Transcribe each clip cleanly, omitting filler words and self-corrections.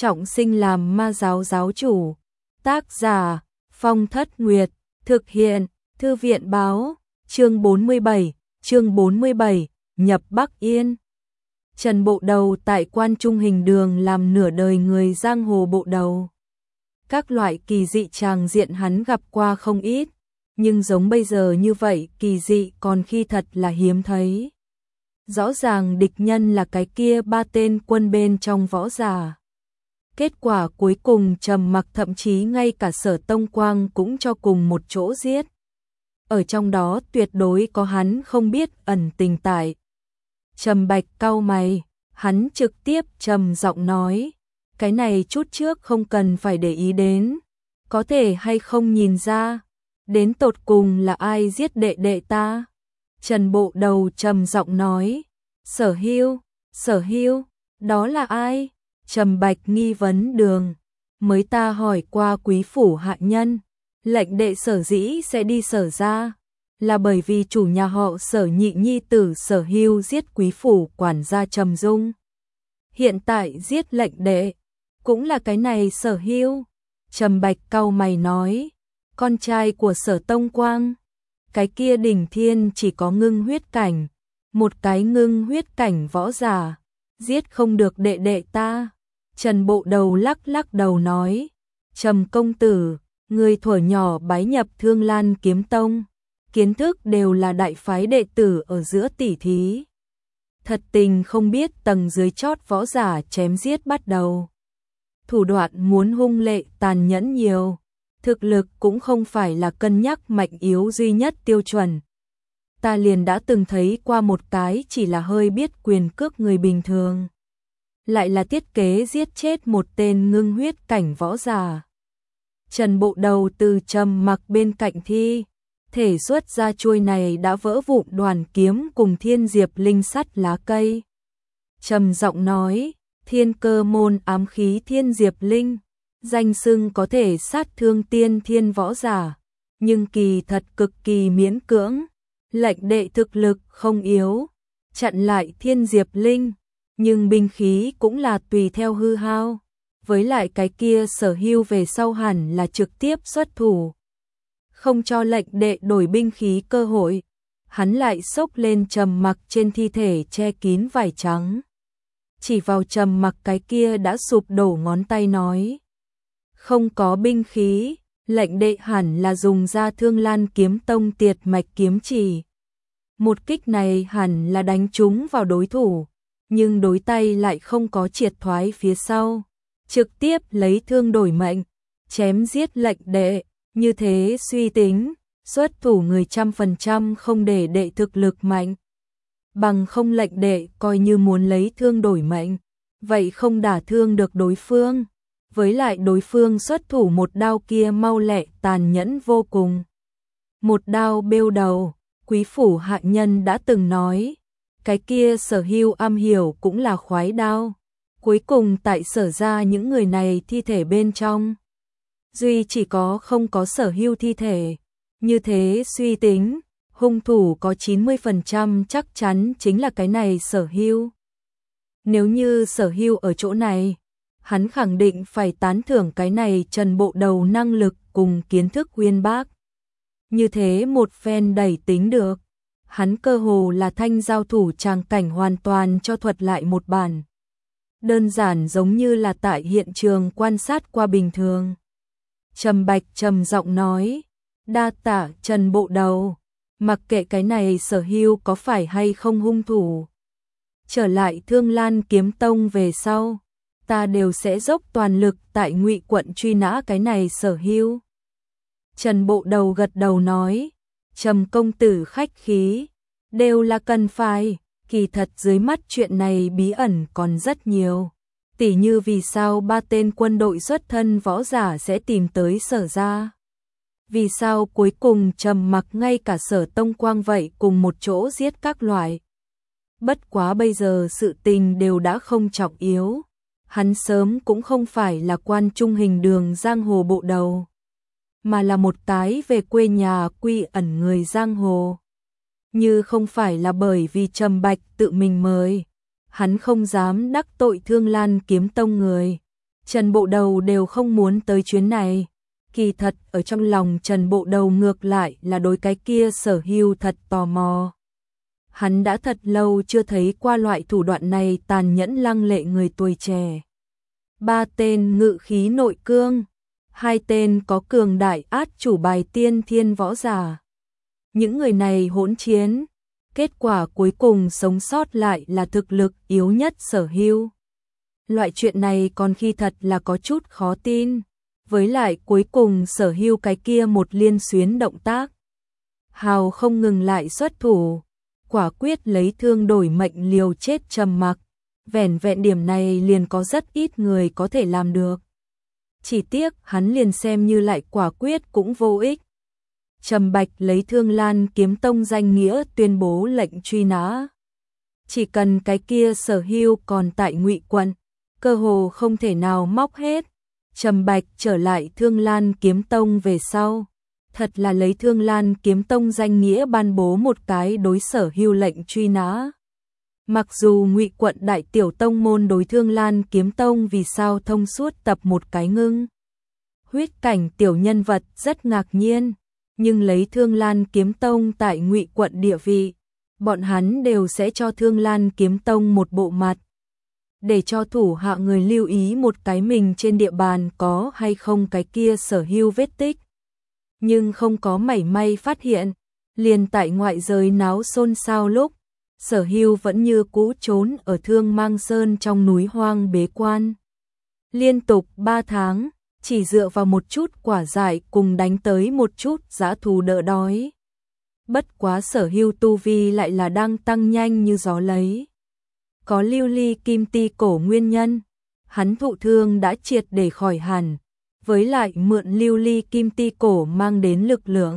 trọng sinh làm ma giáo giáo chủ. Tác giả Phong Thất Nguyệt, thực hiện Thư viện báo, chương 47, nhập Bắc Yên. Trần Bộ Đầu tại Quan Trung Hình Đường làm nửa đời người giang hồ bộ đầu. Các loại kỳ dị tràng diện hắn gặp qua không ít, nhưng giống bây giờ như vậy kỳ dị còn khi thật là hiếm thấy. Rõ ràng địch nhân là cái kia ba tên quân bên trong võ giả. Kết quả cuối cùng Trầm Mặc thậm chí ngay cả Sở Tông Quang cũng cho cùng một chỗ giết. Ở trong đó tuyệt đối có hắn không biết ẩn tình tại. Trầm Bạch cau mày, hắn trực tiếp trầm giọng nói, cái này chút trước không cần phải để ý đến, có thể hay không nhìn ra, đến tột cùng là ai giết đệ đệ ta. Trần Bộ Đầu trầm giọng nói, Sở Hưu, đó là ai? Trầm Bạch nghi vấn đường, mới ta hỏi qua quý phủ hạ nhân, lệnh đệ Sở dĩ sẽ đi Sở ra, là bởi vì chủ nhà họ Sở nhị nhi tử Sở Hưu giết quý phủ quản gia Trầm Dung. Hiện tại giết lệnh đệ, cũng là cái này Sở Hưu. Trầm Bạch cau mày nói, con trai của Sở Tông Quang, cái kia đỉnh thiên chỉ có ngưng huyết cảnh, một cái ngưng huyết cảnh võ giả, giết không được đệ đệ ta. Trần Bộ Đầu lắc đầu nói, Trầm công tử, người thuở nhỏ bái nhập Thương Lan Kiếm Tông, kiến thức đều là đại phái đệ tử ở giữa tỉ thí. Thật tình không biết tầng dưới chót võ giả chém giết bắt đầu. Thủ đoạn muốn hung lệ tàn nhẫn nhiều, thực lực cũng không phải là cân nhắc mạnh yếu duy nhất tiêu chuẩn. Ta liền đã từng thấy qua một cái chỉ là hơi biết quyền cước người bình thường, lại là thiết kế giết chết một tên ngưng huyết cảnh võ giả. Trần Bộ Đầu từ Trầm Mặc bên cạnh thi thể xuất ra chuôi này đã vỡ vụn đoàn kiếm cùng thiên diệp linh sắt lá cây. Trầm giọng nói, Thiên Cơ môn ám khí thiên diệp linh, danh xưng có thể sát thương tiên thiên võ giả, nhưng kỳ thật cực kỳ miễn cưỡng. Lệnh đệ thực lực không yếu, chặn lại thiên diệp linh, nhưng binh khí cũng là tùy theo hư hao. Với lại cái kia Sở Hưu về sau hẳn là trực tiếp xuất thủ, không cho lệnh đệ đổi binh khí cơ hội. Hắn lại xốc lên Trầm Mặc trên thi thể che kín vải trắng, chỉ vào Trầm Mặc cái kia đã sụp đổ ngón tay nói, không có binh khí, lệnh đệ hẳn là dùng ra Thương Lan Kiếm Tông tiệt mạch kiếm chỉ. Một kích này hẳn là đánh trúng vào đối thủ, nhưng đối tay lại không có triệt thoái phía sau, trực tiếp lấy thương đổi mệnh, chém giết lệnh đệ. Như thế suy tính, xuất thủ người 100% không để đệ thực lực mạnh. Bằng không lệnh đệ coi như muốn lấy thương đổi mệnh, vậy không đả thương được đối phương. Với lại đối phương xuất thủ một đao kia mau lẹ tàn nhẫn vô cùng. Một đao bêu đầu, quý phủ hạ nhân đã từng nói, cái kia Sở Hưu am hiểu cũng là khoái đao. Cuối cùng tại Sở ra những người này thi thể bên trong, duy chỉ có không có Sở Hưu thi thể. Như thế suy tính, hung thủ có 90% chắc chắn chính là cái này Sở Hưu. Nếu như Sở Hưu ở chỗ này, hắn khẳng định phải tán thưởng cái này Trần Bộ Đầu năng lực cùng kiến thức uyên bác. Như thế một phen đẩy tính được, hắn cơ hồ là thanh giao thủ tràng cảnh hoàn toàn cho thuật lại một bản. Đơn giản giống như là tại hiện trường quan sát qua bình thường. Trầm Bạch trầm giọng nói, đa tạ Trần Bộ Đầu, mặc kệ cái này Sở Hưu có phải hay không hung thủ. Trở lại Thương Lan Kiếm Tông về sau, ta đều sẽ dốc toàn lực tại Ngụy quận truy nã cái này Sở Hưu. Trần Bộ Đầu gật đầu nói, Trầm công tử khách khí, đều là cần phải, kỳ thật dưới mắt chuyện này bí ẩn còn rất nhiều. Tỉ như vì sao ba tên quân đội xuất thân võ giả sẽ tìm tới Sở ra. Vì sao cuối cùng Trầm Mặc ngay cả Sở Tông Quang vậy cùng một chỗ giết các loại. Bất quá bây giờ sự tình đều đã không trọng yếu. Hắn sớm cũng không phải là Quan Trung Hình Đường giang hồ bộ đầu, mà là một cái về quê nhà quy ẩn người giang hồ. Như không phải là bởi vì Trầm Bạch tự mình mời, hắn không dám đắc tội Thương Lan Kiếm Tông người. Trần Bộ Đầu đều không muốn tới chuyến này. Kỳ thật ở trong lòng Trần Bộ Đầu ngược lại là đối cái kia Sở Hưu thật tò mò. Hắn đã thật lâu chưa thấy qua loại thủ đoạn này tàn nhẫn lăng lệ người tuổi trẻ. 3 tên ngự khí nội cương, 2 tên có cường đại át chủ bài tiên thiên võ giả. Những người này hỗn chiến, kết quả cuối cùng sống sót lại là thực lực yếu nhất Sở Hưu. Loại chuyện này còn khi thật là có chút khó tin. Với lại cuối cùng Sở Hưu cái kia một liên xuyến động tác. Hào không ngừng lại xuất thủ, quả quyết lấy thương đổi mệnh liều chết trầm mặc. Vẻn vẹn điểm này liền có rất ít người có thể làm được. Chỉ tiếc hắn liền xem như lại quả quyết cũng vô ích. Trầm Bạch lấy Thương Lan Kiếm Tông danh nghĩa tuyên bố lệnh truy nã. Chỉ cần cái kia Sở Hưu còn tại Ngụy quận, cơ hồ không thể nào móc hết. Trầm Bạch trở lại Thương Lan Kiếm Tông về sau, thật là lấy Thương Lan Kiếm Tông danh nghĩa ban bố một cái đối Sở Hưu lệnh truy nã. Mặc dù Ngụy quận đại tiểu tông môn đối Thương Lan Kiếm Tông vì sao thông suốt tập một cái ngưng huyết cảnh tiểu nhân vật rất ngạc nhiên, nhưng lấy Thương Lan Kiếm Tông tại Ngụy quận địa vị, bọn hắn đều sẽ cho Thương Lan Kiếm Tông một bộ mặt, để cho thủ hạ người lưu ý một cái mình trên địa bàn có hay không cái kia Sở Hưu vết tích. Nhưng không có mảy may phát hiện, liền tại ngoại giới náo xôn xao lúc, Sở Hưu vẫn như cũ trốn ở Thương Mang Sơn trong núi hoang bế quan. Liên tục 3 tháng, chỉ dựa vào một chút quả dại cùng đánh tới một chút dã thú đỡ đói. Bất quá Sở Hưu tu vi lại là đang tăng nhanh như gió lấy. Có lưu ly kim ti cổ nguyên nhân, hắn thụ thương đã triệt để khỏi hẳn, với lại mượn lưu ly kim ti cổ mang đến lực lượng.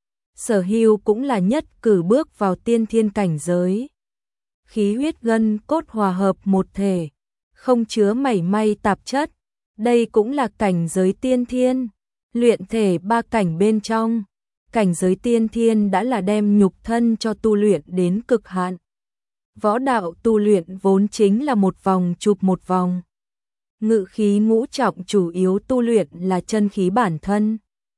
Sở Hưu cũng là nhất cử bước vào tiên thiên cảnh giới. Khí huyết gân cốt hòa hợp một thể, không chứa mảy may tạp chất, đây cũng là cảnh giới tiên thiên. Luyện thể 3 cảnh bên trong, cảnh giới tiên thiên đã là đem nhục thân cho tu luyện đến cực hạn. Võ đạo tu luyện vốn chính là một vòng chụp một vòng. Ngự khí ngũ trọng chủ yếu tu luyện là chân khí bản thân.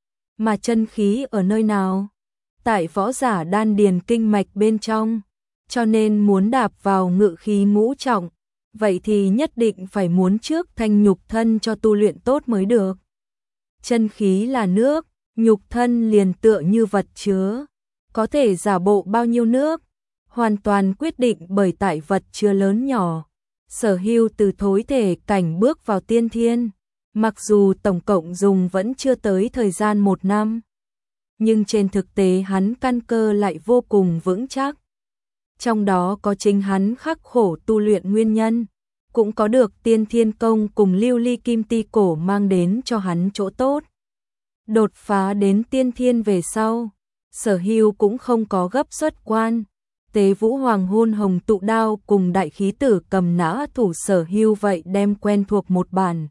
Mà chân khí ở nơi nào? Tại võ giả đan điền kinh mạch bên trong. Cho nên muốn đạp vào ngự khí ngũ trọng, vậy thì nhất định phải muốn trước thanh nhục thân cho tu luyện tốt mới được. Chân khí là nước, nhục thân liền tựa như vật chứa, có thể giả bộ bao nhiêu nước, hoàn toàn quyết định bởi tại vật chứa lớn nhỏ. Sở Hưu từ thối thể cảnh bước vào tiên thiên, mặc dù tổng cộng dùng vẫn chưa tới thời gian 1 năm, nhưng trên thực tế hắn căn cơ lại vô cùng vững chắc. Trong đó có chính hắn khắc khổ tu luyện nguyên nhân, cũng có được tiên thiên công cùng lưu ly kim ti cổ mang đến cho hắn chỗ tốt. Đột phá đến tiên thiên về sau, Sở Hưu cũng không có gấp xuất quan. Tế Vũ Hoàng Hôn Hồng Tụ Đao cùng đại khí tử cầm nã thủ Sở Hưu vậy đem quen thuộc một bản.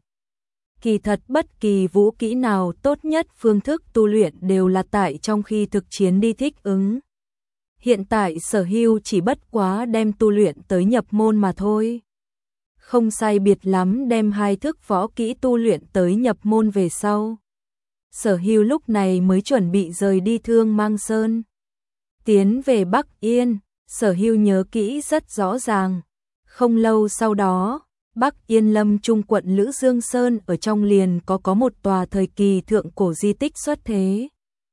Kỳ thật bất kỳ vũ kỹ nào tốt nhất phương thức tu luyện đều là tại trong khi thực chiến đi thích ứng. Hiện tại Sở Hưu chỉ bất quá đem tu luyện tới nhập môn mà thôi. Không sai biệt lắm đem 2 thức võ kỹ tu luyện tới nhập môn về sau. Sở Hưu lúc này mới chuẩn bị rời đi Thương Mang Sơn. Tiến về Bắc Yên, Sở Hưu nhớ kỹ rất rõ ràng. Không lâu sau đó, Bắc Yên Lâm Trung quận Lữ Dương Sơn ở trong liền có một tòa thời kỳ thượng cổ di tích xuất thế,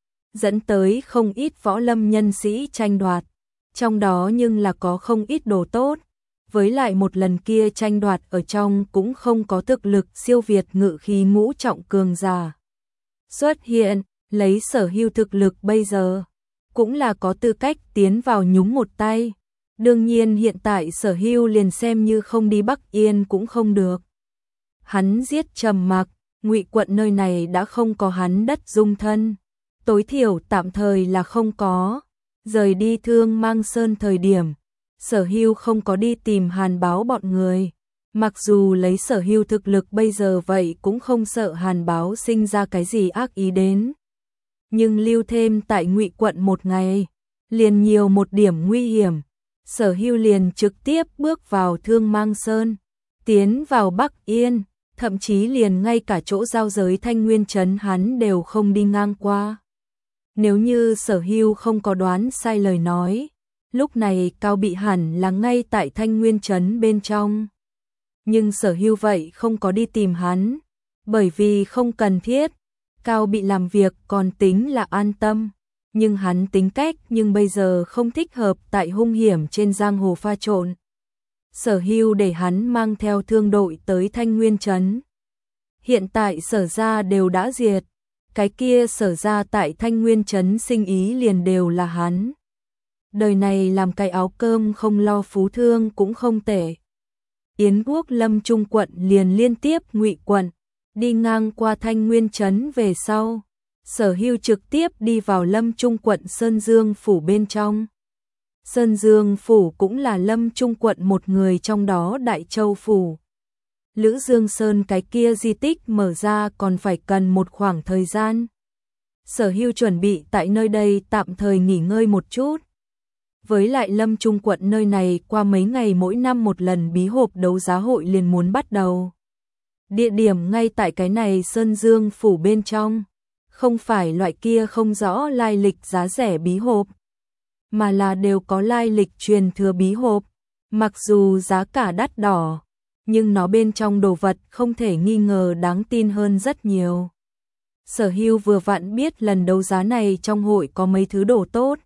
dẫn tới không ít võ lâm nhân sĩ tranh đoạt, trong đó nhưng là có không ít đồ tốt, với lại một lần kia tranh đoạt ở trong cũng không có thực lực siêu việt ngự khí ngũ trọng cường giả xuất hiện, lấy Sở Hưu thực lực bây giờ, cũng là có tư cách tiến vào nhúng một tay. Đương nhiên hiện tại Sở Hưu liền xem như không đi Bắc Yên cũng không được. Hắn giết Trầm Mặc, Ngụy quận nơi này đã không có hắn đất dung thân, tối thiểu tạm thời là không có. Rời đi Thương Mang Sơn thời điểm, Sở Hưu không có đi tìm Hàn Báo bọn người. Mặc dù lấy Sở Hưu thực lực bây giờ vậy cũng không sợ Hàn Báo sinh ra cái gì ác ý đến. Nhưng lưu thêm tại Ngụy quận một ngày, liền nhiều một điểm nguy hiểm. Sở Hưu liền trực tiếp bước vào Thương Mang Sơn, tiến vào Bắc Yên, thậm chí liền ngay cả chỗ giao giới Thanh Nguyên Trấn hắn đều không đi ngang qua. Nếu như Sở Hưu không có đoán sai lời nói, lúc này Cao Bị hẳn là ngay tại Thanh Nguyên Trấn bên trong. Nhưng Sở Hưu vậy không có đi tìm hắn, bởi vì không cần thiết. Cao Bị làm việc còn tính là an tâm, nhưng hắn tính cách nhưng bây giờ không thích hợp tại hung hiểm trên giang hồ pha trộn. Sở Hưu để hắn mang theo thương đội tới Thanh Nguyên Trấn. Hiện tại Sở gia đều đã diệt, cái kia Sở gia tại Thanh Nguyên Trấn sinh ý liền đều là hắn. Đời này làm cái áo cơm không lo phú thương cũng không tệ. Yến Quốc Lâm Trung quận liền liên tiếp Ngụy quận, đi ngang qua Thanh Nguyên Trấn về sau, Sở Hưu trực tiếp đi vào Lâm Trung quận Sơn Dương phủ bên trong. Sơn Dương phủ cũng là Lâm Trung quận một người trong đó Đại Châu phủ. Lữ Dương Sơn cái kia di tích mở ra còn phải cần một khoảng thời gian. Sở Hưu chuẩn bị tại nơi đây tạm thời nghỉ ngơi một chút. Với lại Lâm Trung quận nơi này qua mấy ngày mỗi năm một lần bí hộp đấu giá hội liền muốn bắt đầu. Địa điểm ngay tại cái này Sơn Dương phủ bên trong, không phải loại kia không rõ lai lịch giá rẻ bí hộp, mà là đều có lai lịch truyền thừa bí hộp. Mặc dù giá cả đắt đỏ, nhưng nó bên trong đồ vật không thể nghi ngờ đáng tin hơn rất nhiều. Sở Hưu vừa vặn biết lần đấu giá này trong hội có mấy thứ đồ tốt.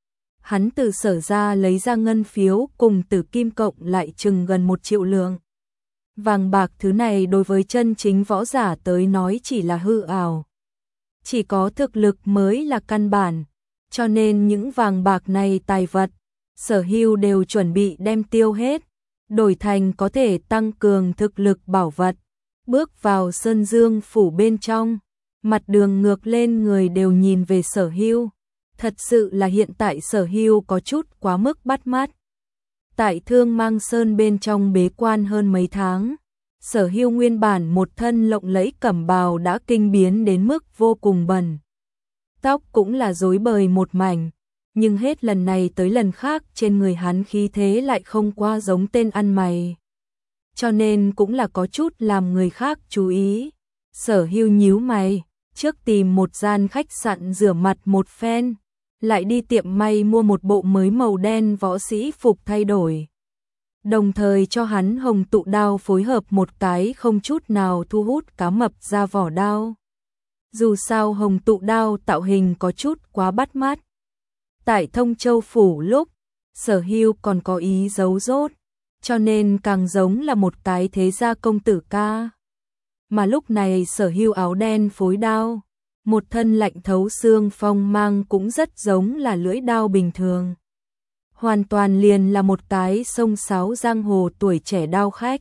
Hắn từ Sở ra lấy ra ngân phiếu cùng tử kim cộng lại chừng gần 1 triệu lượng. Vàng bạc thứ này đối với chân chính võ giả tới nói chỉ là hư ảo. Chỉ có thực lực mới là căn bản, cho nên những vàng bạc này tài vật, Sở Hưu đều chuẩn bị đem tiêu hết, đổi thành có thể tăng cường thực lực bảo vật. Bước vào Sơn Dương phủ bên trong, mặt đường ngược lên người đều nhìn về Sở Hưu. Thật sự là hiện tại Sở Hưu có chút quá mức bắt mắt. Tại Thương Mang Sơn bên trong bế quan hơn mấy tháng, Sở Hưu nguyên bản một thân lộng lẫy cẩm bào đã kinh biến đến mức vô cùng bẩn. Tóc cũng là rối bời một mảnh, nhưng hết lần này tới lần khác trên người hắn khí thế lại không qua giống tên ăn mày. Cho nên cũng là có chút làm người khác chú ý. Sở Hưu nhíu mày, trước tìm một gian khách sạn rửa mặt một phen, lại đi tiệm may mua một bộ mới màu đen võ sĩ phục thay đổi. Đồng thời cho hắn hồng tụ đao phối hợp một cái không chút nào thu hút cá mập ra vỏ đao. Dù sao hồng tụ đao tạo hình có chút quá bắt mắt. Tại Thông Châu phủ lúc, Sở Hưu còn có ý giấu rốt, cho nên càng giống là một cái thế gia công tử ca. Mà lúc này Sở Hưu áo đen phối đao, một thân lạnh thấu xương phong mang cũng rất giống là lưỡi đao bình thường. Hoàn toàn liền là một cái sông sáo giang hồ tuổi trẻ đao khách.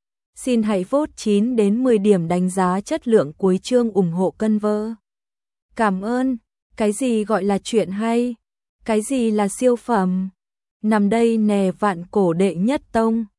Xin hãy vote 9 đến 10 điểm đánh giá chất lượng cuối chương ủng hộ cân vơ. Cảm ơn. Cái gì gọi là chuyện hay? Cái gì là siêu phẩm? Nằm đây nè vạn cổ đệ nhất tông.